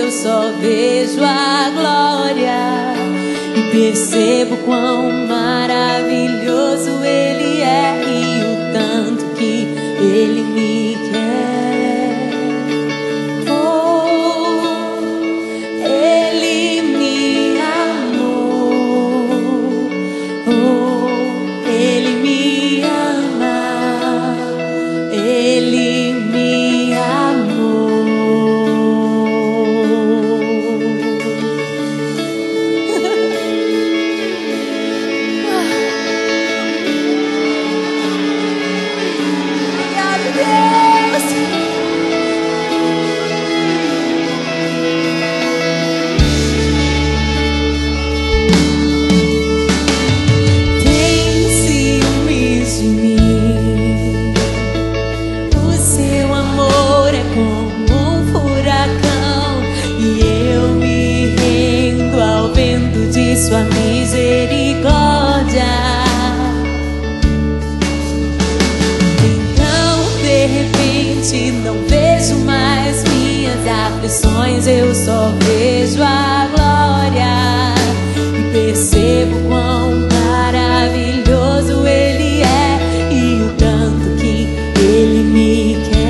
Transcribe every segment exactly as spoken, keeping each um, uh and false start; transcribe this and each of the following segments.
eu só vejo a glória e percebo quão maravilhoso Ele é e o tanto que Ele me quer. Oh, Ele me amou. Oh, Ele me ama. Ele me amou. Sua misericórdia. Então, de repente, não vejo mais minhas aflições, eu só vejo a glória e percebo quão maravilhoso Ele é e o tanto que Ele me quer.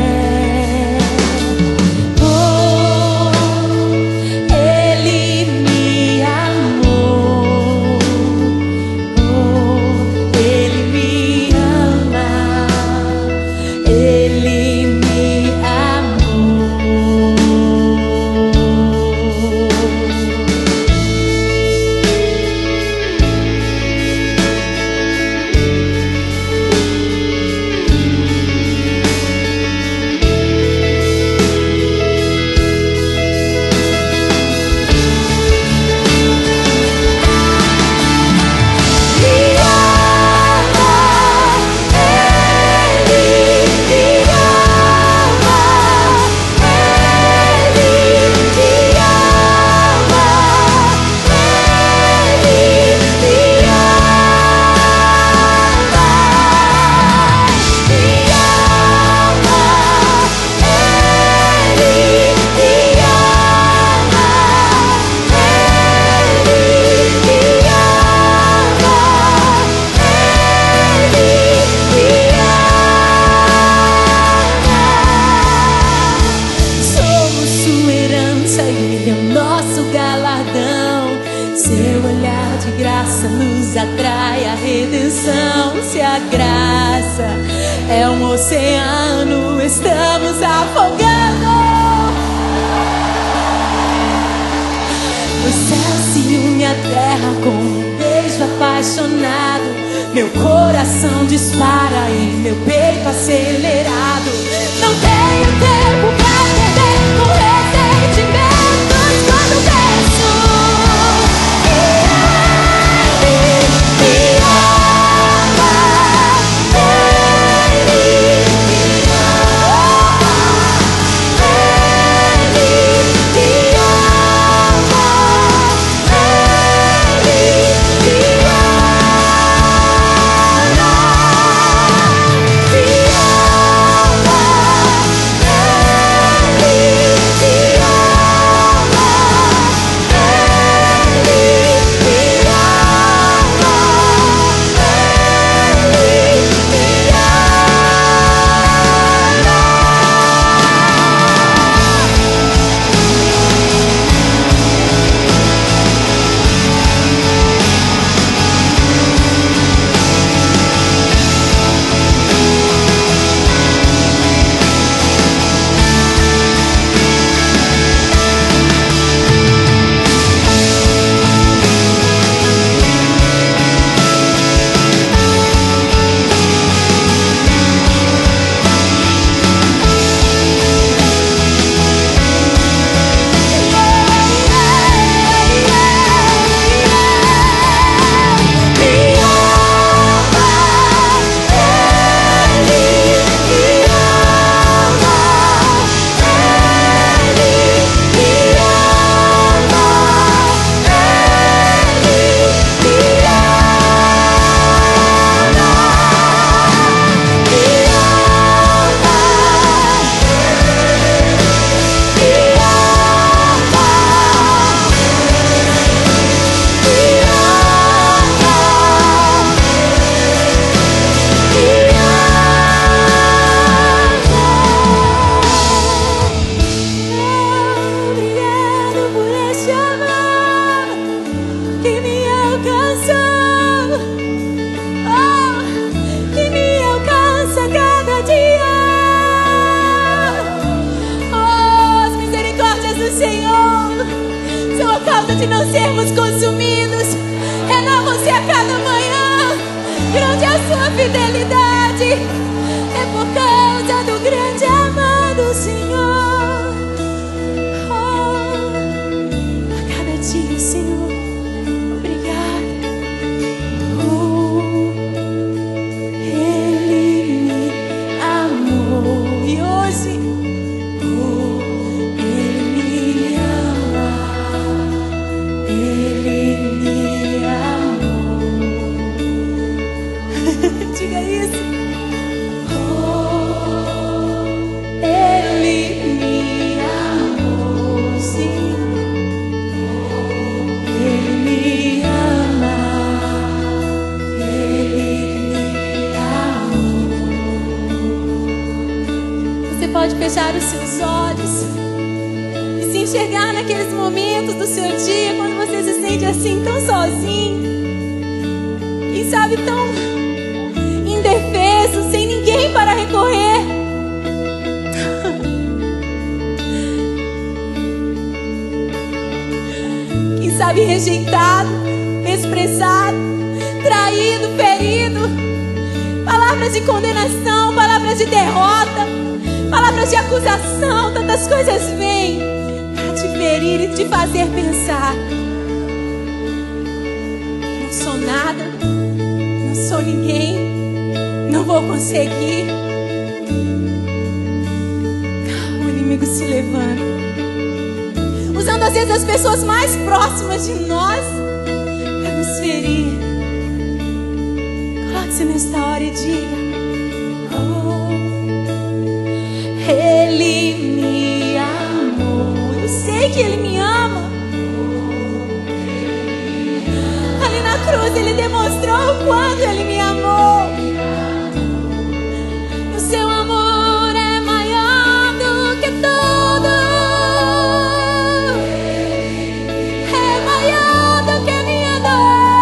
Seu olhar de graça nos atrai a redenção. Se a graça é um oceano, estamos afogando. O céu se une à terra com um beijo apaixonado. Meu coração dispara e meu peito acelerado. Não tenho tempo pra perder com ressentimentos quando penso. Yeah. nós e não sermos consumidos. Renovam-se a cada manhã. Grande é a sua fidelidade. É por causa do grande amor do Senhor. Oh, a cada dia, Senhor, obrigada. Oh, Ele me amou. E hoje, oh, Ele me ama. Ele me amou. Diga isso. Pode fechar os seus olhos e se enxergar naqueles momentos do seu dia quando você se sente assim tão sozinho, quem sabe tão indefeso, sem ninguém para recorrer. Quem sabe rejeitado, desprezado, traído, ferido, palavras de condenação, palavras de derrota, palavras de acusação, tantas coisas vêm para te ferir e te fazer pensar: não sou nada, não sou ninguém, não vou conseguir. O inimigo se levanta, usando às vezes as pessoas mais próximas de nós para nos ferir. Coloque-se nesta hora e diga: Ele me amou. Eu sei que Ele me ama. Ali na cruz Ele demonstrou o quanto Ele me amou. O seu amor é maior do que tudo. É maior do que a minha dor.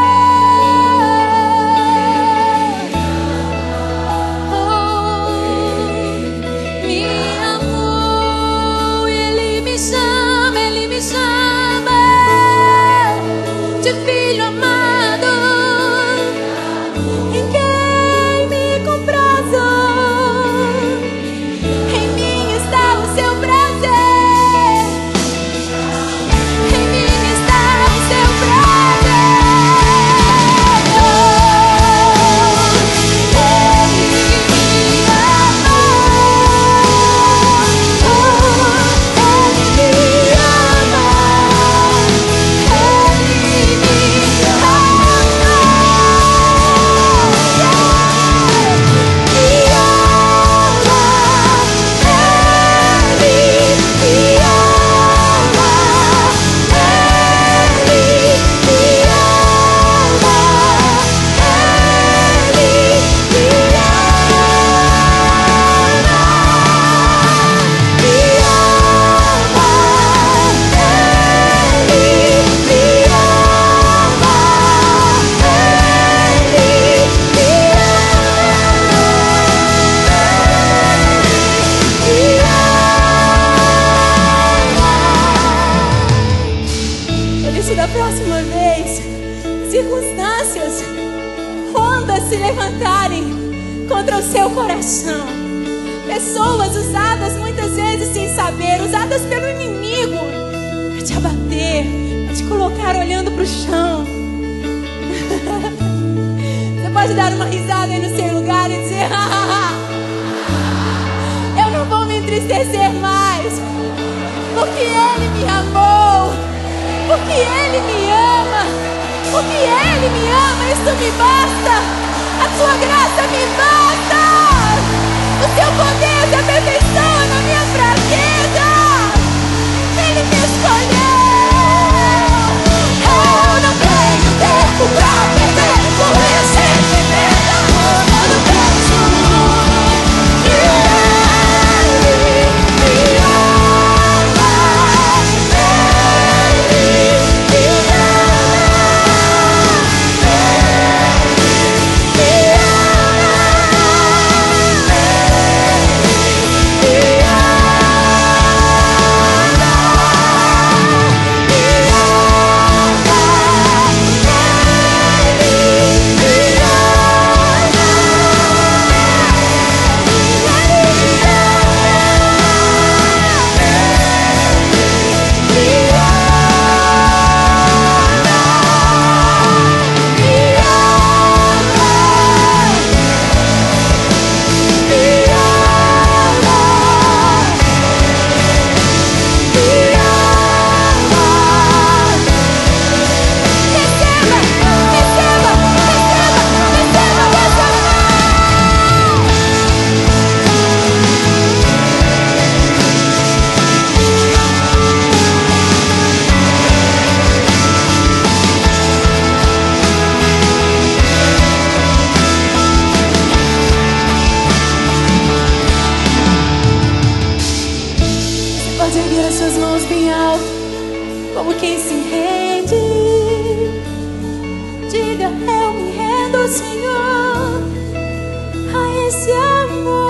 Da próxima vez, circunstâncias, ondas se levantarem contra o seu coração, pessoas usadas muitas vezes sem saber, usadas pelo inimigo para te abater, para te colocar olhando para o chão. Você pode dar uma risada aí no seu lugar e dizer: eu não vou me entristecer mais, porque Ele me amou. Porque Ele me ama, porque Ele me ama, isso me basta, a sua graça me basta, o seu poder se aperfeiçoa na minha fraqueza, Ele me escolheu, eu não tenho tempo pra perder por ressentimento, amor, eu não penso, Ele me ama. Oh, como quem se rende. Diga, eu me rendo, Senhor, a esse amor.